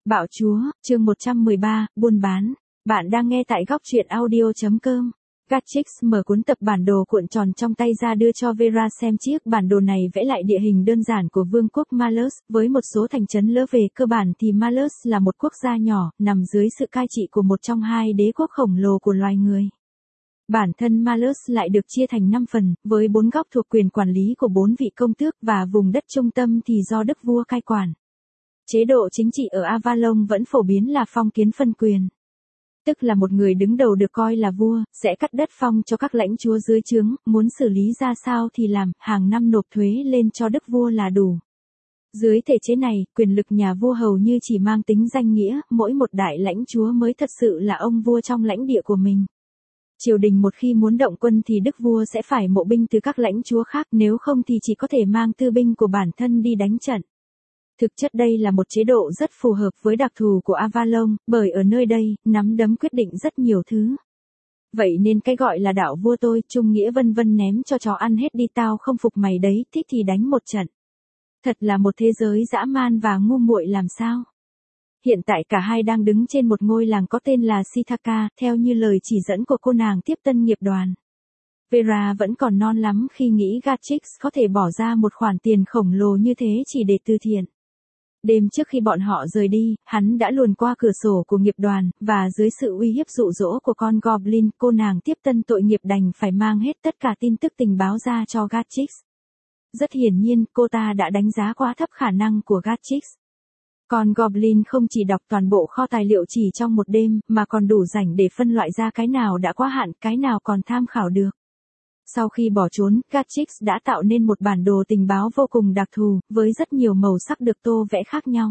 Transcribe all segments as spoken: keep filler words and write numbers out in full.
Bạo chúa, chương một trăm mười ba, buôn bán. Bạn đang nghe tại góc truyện audio chấm com. Gatchix mở cuốn tập bản đồ cuộn tròn trong tay ra đưa cho Vera xem. Chiếc bản đồ này vẽ lại địa hình đơn giản của vương quốc Malus, với một số thành trấn lớn. Về cơ bản thì Malus là một quốc gia nhỏ, nằm dưới sự cai trị của một trong hai đế quốc khổng lồ của loài người. Bản thân Malus lại được chia thành năm phần, với bốn góc thuộc quyền quản lý của bốn vị công tước và vùng đất trung tâm thì do đức vua cai quản. Chế độ chính trị ở Avalon vẫn phổ biến là phong kiến phân quyền. Tức là một người đứng đầu được coi là vua, sẽ cắt đất phong cho các lãnh chúa dưới trướng, muốn xử lý ra sao thì làm, hàng năm nộp thuế lên cho đức vua là đủ. Dưới thể chế này, quyền lực nhà vua hầu như chỉ mang tính danh nghĩa, mỗi một đại lãnh chúa mới thật sự là ông vua trong lãnh địa của mình. Triều đình một khi muốn động quân thì đức vua sẽ phải mộ binh từ các lãnh chúa khác, nếu không thì chỉ có thể mang tư binh của bản thân đi đánh trận. Thực chất đây là một chế độ rất phù hợp với đặc thù của Avalon, bởi ở nơi đây, nắm đấm quyết định rất nhiều thứ. Vậy nên cái gọi là đạo vua tôi, trung nghĩa vân vân ném cho chó ăn hết đi, tao không phục mày đấy, thích thì đánh một trận. Thật là một thế giới dã man và ngu muội làm sao. Hiện tại cả hai đang đứng trên một ngôi làng có tên là Sithaka, theo như lời chỉ dẫn của cô nàng tiếp tân nghiệp đoàn. Vera vẫn còn non lắm khi nghĩ Gatchix có thể bỏ ra một khoản tiền khổng lồ như thế chỉ để từ thiện. Đêm trước khi bọn họ rời đi, hắn đã luồn qua cửa sổ của nghiệp đoàn, và dưới sự uy hiếp dụ dỗ của con Goblin, cô nàng tiếp tân tội nghiệp đành phải mang hết tất cả tin tức tình báo ra cho Gatchix. Rất hiển nhiên, cô ta đã đánh giá quá thấp khả năng của Gatchix. Con Goblin không chỉ đọc toàn bộ kho tài liệu chỉ trong một đêm, mà còn đủ rảnh để phân loại ra cái nào đã quá hạn, cái nào còn tham khảo được. Sau khi bỏ trốn, Gatchix đã tạo nên một bản đồ tình báo vô cùng đặc thù, với rất nhiều màu sắc được tô vẽ khác nhau.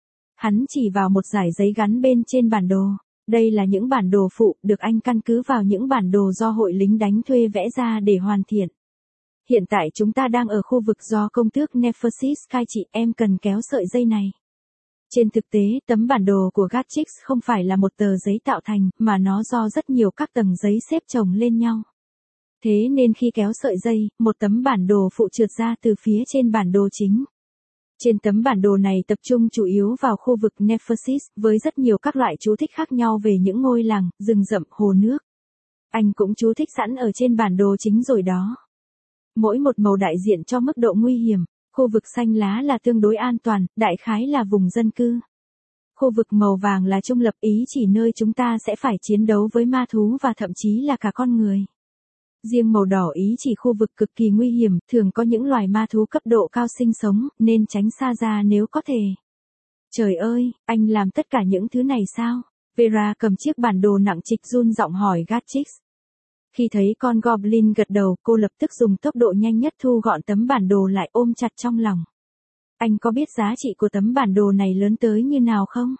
Hắn chỉ vào một dải giấy gắn bên trên bản đồ. Đây là những bản đồ phụ, được anh căn cứ vào những bản đồ do hội lính đánh thuê vẽ ra để hoàn thiện. Hiện tại chúng ta đang ở khu vực do công tước Nephesis cai trị, em cần kéo sợi dây này. Trên thực tế, tấm bản đồ của Gatchix không phải là một tờ giấy tạo thành, mà nó do rất nhiều các tầng giấy xếp chồng lên nhau. Thế nên khi kéo sợi dây, một tấm bản đồ phụ trượt ra từ phía trên bản đồ chính. Trên tấm bản đồ này tập trung chủ yếu vào khu vực Nephesis, với rất nhiều các loại chú thích khác nhau về những ngôi làng, rừng rậm, hồ nước. Anh cũng chú thích sẵn ở trên bản đồ chính rồi đó. Mỗi một màu đại diện cho mức độ nguy hiểm. Khu vực xanh lá là tương đối an toàn, đại khái là vùng dân cư. Khu vực màu vàng là trung lập, ý chỉ nơi chúng ta sẽ phải chiến đấu với ma thú và thậm chí là cả con người. Riêng màu đỏ ý chỉ khu vực cực kỳ nguy hiểm, thường có những loài ma thú cấp độ cao sinh sống, nên tránh xa ra nếu có thể. Trời ơi, anh làm tất cả những thứ này sao? Vera cầm chiếc bản đồ nặng trịch run giọng hỏi Gatchix. Khi thấy con Goblin gật đầu, cô lập tức dùng tốc độ nhanh nhất thu gọn tấm bản đồ lại, ôm chặt trong lòng. Anh có biết giá trị của tấm bản đồ này lớn tới như nào không?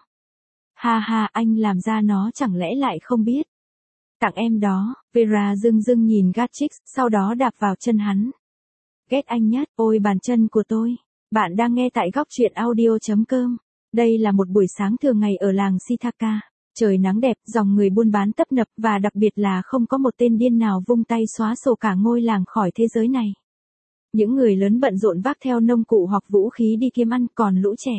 Ha ha, anh làm ra nó chẳng lẽ lại không biết? Tặng em đó. Vera dưng dưng nhìn Gatchix, sau đó đạp vào chân hắn. Ghét anh nhất, ôi bàn chân của tôi. Bạn đang nghe tại góc truyện audio chấm com. Đây là một buổi sáng thường ngày ở làng Sithaka. Trời nắng đẹp, dòng người buôn bán tấp nập, và đặc biệt là không có một tên điên nào vung tay xóa sổ cả ngôi làng khỏi thế giới này. Những người lớn bận rộn vác theo nông cụ hoặc vũ khí đi kiếm ăn, còn lũ trẻ.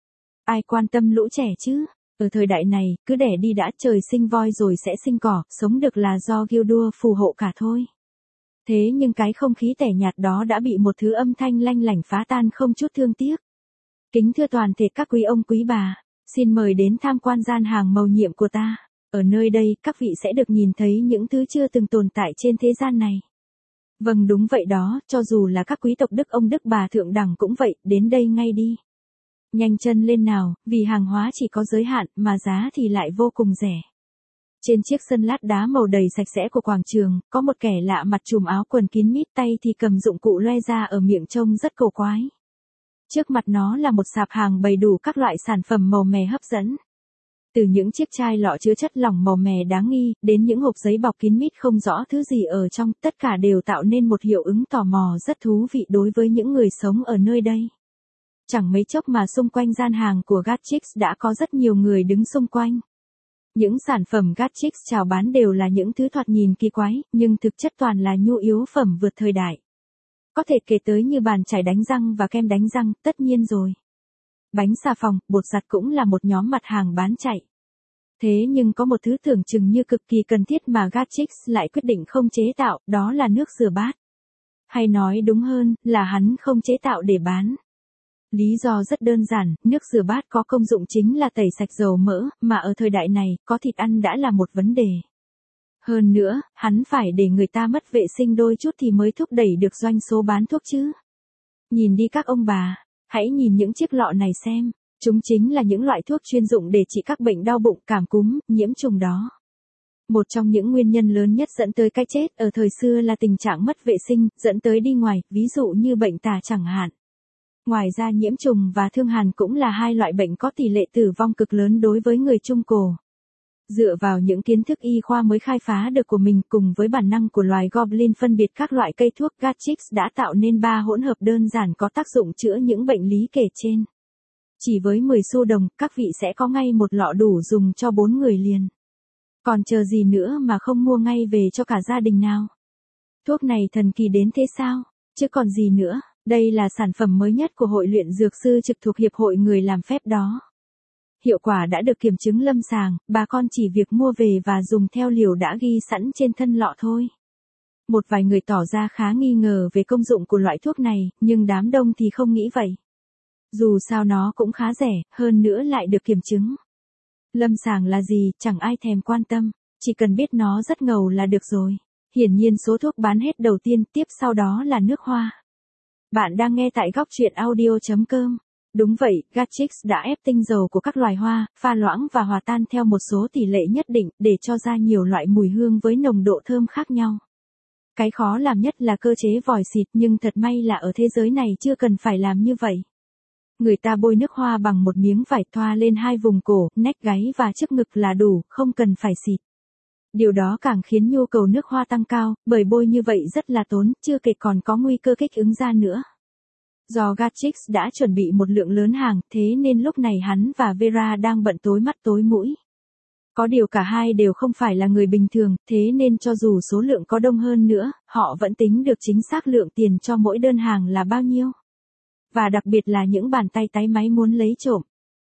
Ai quan tâm lũ trẻ chứ? Ở thời đại này, cứ đẻ đi đã, trời sinh voi rồi sẽ sinh cỏ, sống được là do Gildur phù hộ cả thôi. Thế nhưng cái không khí tẻ nhạt đó đã bị một thứ âm thanh lanh lảnh phá tan không chút thương tiếc. Kính thưa toàn thể các quý ông quý bà. Xin mời đến tham quan gian hàng mầu nhiệm của ta. Ở nơi đây, các vị sẽ được nhìn thấy những thứ chưa từng tồn tại trên thế gian này. Vâng, đúng vậy đó, cho dù là các quý tộc đức ông đức bà thượng đẳng cũng vậy, đến đây ngay đi. Nhanh chân lên nào, vì hàng hóa chỉ có giới hạn, mà giá thì lại vô cùng rẻ. Trên chiếc sân lát đá màu đầy sạch sẽ của quảng trường, có một kẻ lạ mặt trùm áo quần kín mít, tay thì cầm dụng cụ loe ra ở miệng trông rất cổ quái. Trước mặt nó là một sạp hàng bày đủ các loại sản phẩm màu mè hấp dẫn. Từ những chiếc chai lọ chứa chất lỏng màu mè đáng nghi, đến những hộp giấy bọc kín mít không rõ thứ gì ở trong, tất cả đều tạo nên một hiệu ứng tò mò rất thú vị đối với những người sống ở nơi đây. Chẳng mấy chốc mà xung quanh gian hàng của Gatchix đã có rất nhiều người đứng xung quanh. Những sản phẩm Gatchix chào bán đều là những thứ thoạt nhìn kỳ quái, nhưng thực chất toàn là nhu yếu phẩm vượt thời đại. Có thể kể tới như bàn chải đánh răng và kem đánh răng, tất nhiên rồi. bánh xà phòng, bột giặt cũng là một nhóm mặt hàng bán chạy. Thế nhưng có một thứ tưởng chừng như cực kỳ cần thiết mà Gatchix lại quyết định không chế tạo, đó là nước rửa bát. Hay nói đúng hơn, là hắn không chế tạo để bán. Lý do rất đơn giản, nước rửa bát có công dụng chính là tẩy sạch dầu mỡ, mà ở thời đại này, có thịt ăn đã là một vấn đề. Hơn nữa, hắn phải để người ta mất vệ sinh đôi chút thì mới thúc đẩy được doanh số bán thuốc chứ. Nhìn đi các ông bà, hãy nhìn những chiếc lọ này xem, chúng chính là những loại thuốc chuyên dụng để trị các bệnh đau bụng, cảm cúm, nhiễm trùng đó. Một trong những nguyên nhân lớn nhất dẫn tới cái chết ở thời xưa là tình trạng mất vệ sinh, dẫn tới đi ngoài, ví dụ như bệnh tả chẳng hạn. Ngoài ra nhiễm trùng và thương hàn cũng là hai loại bệnh có tỷ lệ tử vong cực lớn đối với người Trung Cổ. Dựa vào những kiến thức y khoa mới khai phá được của mình cùng với bản năng của loài Goblin phân biệt các loại cây thuốc, Gatchix đã tạo nên ba hỗn hợp đơn giản có tác dụng chữa những bệnh lý kể trên. Chỉ với mười xu đồng, các vị sẽ có ngay một lọ đủ dùng cho bốn người liền. Còn chờ gì nữa mà không mua ngay về cho cả gia đình nào? Thuốc này thần kỳ đến thế sao? Chứ còn gì nữa, đây là sản phẩm mới nhất của Hội luyện dược sư trực thuộc Hiệp hội người làm phép đó. Hiệu quả đã được kiểm chứng lâm sàng, bà con chỉ việc mua về và dùng theo liều đã ghi sẵn trên thân lọ thôi. Một vài người tỏ ra khá nghi ngờ về công dụng của loại thuốc này, nhưng đám đông thì không nghĩ vậy. Dù sao nó cũng khá rẻ, hơn nữa lại được kiểm chứng. Lâm sàng là gì, chẳng ai thèm quan tâm, chỉ cần biết nó rất ngầu là được rồi. Hiển nhiên số thuốc bán hết đầu tiên, tiếp sau đó là nước hoa. Bạn đang nghe tại góc truyện audio chấm com. Đúng vậy, Gatchix đã ép tinh dầu của các loài hoa, pha loãng và hòa tan theo một số tỷ lệ nhất định, để cho ra nhiều loại mùi hương với nồng độ thơm khác nhau. Cái khó làm nhất là cơ chế vòi xịt, nhưng thật may là ở thế giới này chưa cần phải làm như vậy. Người ta bôi nước hoa bằng một miếng vải thoa lên hai vùng cổ, nách gáy và trước ngực là đủ, không cần phải xịt. Điều đó càng khiến nhu cầu nước hoa tăng cao, bởi bôi như vậy rất là tốn, chưa kể còn có nguy cơ kích ứng da nữa. Do Gatchix đã chuẩn bị một lượng lớn hàng, thế nên lúc này hắn và Vera đang bận tối mắt tối mũi. Có điều cả hai đều không phải là người bình thường, thế nên cho dù số lượng có đông hơn nữa, họ vẫn tính được chính xác lượng tiền cho mỗi đơn hàng là bao nhiêu. Và đặc biệt là những bàn tay tái máy muốn lấy trộm.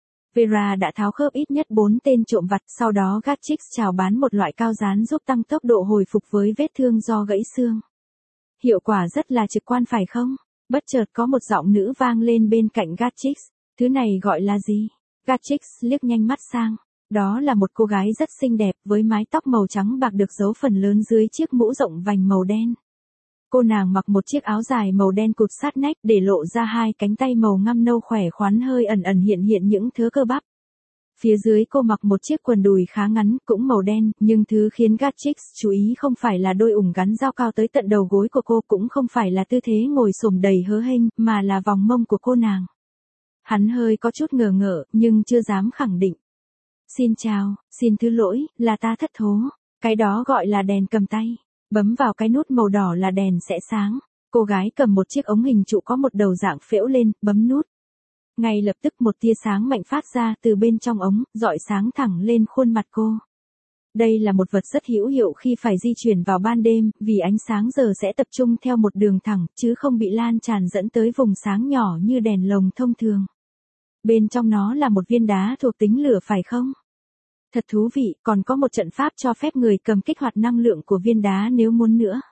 Vera đã tháo khớp ít nhất bốn tên trộm vặt, sau đó Gatchix chào bán một loại cao dán giúp tăng tốc độ hồi phục với vết thương do gãy xương. Hiệu quả rất là trực quan phải không? Bất chợt có một giọng nữ vang lên bên cạnh Gatchix. Thứ này gọi là gì? Gatchix liếc nhanh mắt sang. Đó là một cô gái rất xinh đẹp với mái tóc màu trắng bạc được giấu phần lớn dưới chiếc mũ rộng vành màu đen. Cô nàng mặc một chiếc áo dài màu đen cụt sát nách để lộ ra hai cánh tay màu ngăm nâu khỏe khoắn hơi ẩn ẩn hiện hiện những thớ cơ bắp. Phía dưới cô mặc một chiếc quần đùi khá ngắn cũng màu đen, nhưng thứ khiến Gatchix chú ý không phải là đôi ủng gắn dao cao tới tận đầu gối của cô, cũng không phải là tư thế ngồi xổm đầy hớ hênh, mà là vòng mông của cô nàng. Hắn hơi có chút ngờ ngợ, nhưng chưa dám khẳng định. Xin chào, xin thứ lỗi, là ta thất thố. Cái đó gọi là đèn cầm tay. Bấm vào cái nút màu đỏ là đèn sẽ sáng. Cô gái cầm một chiếc ống hình trụ có một đầu dạng phễu lên, bấm nút. Ngay lập tức một tia sáng mạnh phát ra từ bên trong ống, rọi sáng thẳng lên khuôn mặt cô. Đây là một vật rất hữu hiệu khi phải di chuyển vào ban đêm, vì ánh sáng giờ sẽ tập trung theo một đường thẳng, chứ không bị lan tràn dẫn tới vùng sáng nhỏ như đèn lồng thông thường. Bên trong nó là một viên đá thuộc tính lửa phải không? Thật thú vị, còn có một trận pháp cho phép người cầm kích hoạt năng lượng của viên đá nếu muốn nữa.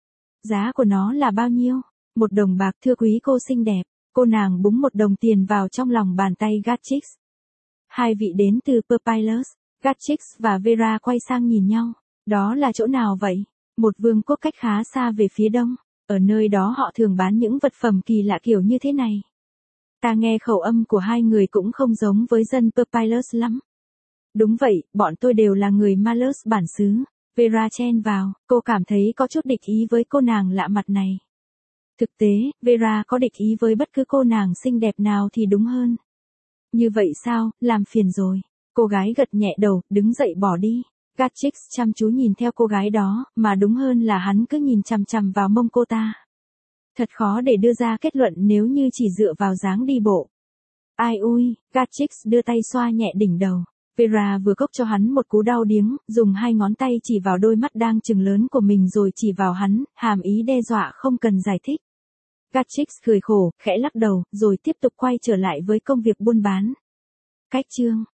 Giá của nó là bao nhiêu? Một đồng bạc, thưa quý cô xinh đẹp. Cô nàng búng một đồng tiền vào trong lòng bàn tay Gatchix. Hai vị đến từ Papyrus. Gatchix và Vera quay sang nhìn nhau. Đó là chỗ nào vậy? Một vương quốc cách khá xa về phía đông. Ở nơi đó họ thường bán những vật phẩm kỳ lạ kiểu như thế này. Ta nghe khẩu âm của hai người cũng không giống với dân Papyrus lắm. Đúng vậy, bọn tôi đều là người Malus bản xứ. Vera chen vào, cô cảm thấy có chút địch ý với cô nàng lạ mặt này. Thực tế, Vera có địch ý với bất cứ cô nàng xinh đẹp nào thì đúng hơn. Như vậy sao, làm phiền rồi. Cô gái gật nhẹ đầu, đứng dậy bỏ đi. Gatchix chăm chú nhìn theo cô gái đó, mà đúng hơn là hắn cứ nhìn chằm chằm vào mông cô ta. Thật khó để đưa ra kết luận nếu như chỉ dựa vào dáng đi bộ. Ai ui, Gatchix đưa tay xoa nhẹ đỉnh đầu. Vera vừa cốc cho hắn một cú đau điếng, dùng hai ngón tay chỉ vào đôi mắt đang trừng lớn của mình rồi chỉ vào hắn, hàm ý đe dọa không cần giải thích. Catrix cười khổ, khẽ lắc đầu, rồi tiếp tục quay trở lại với công việc buôn bán. Cách chương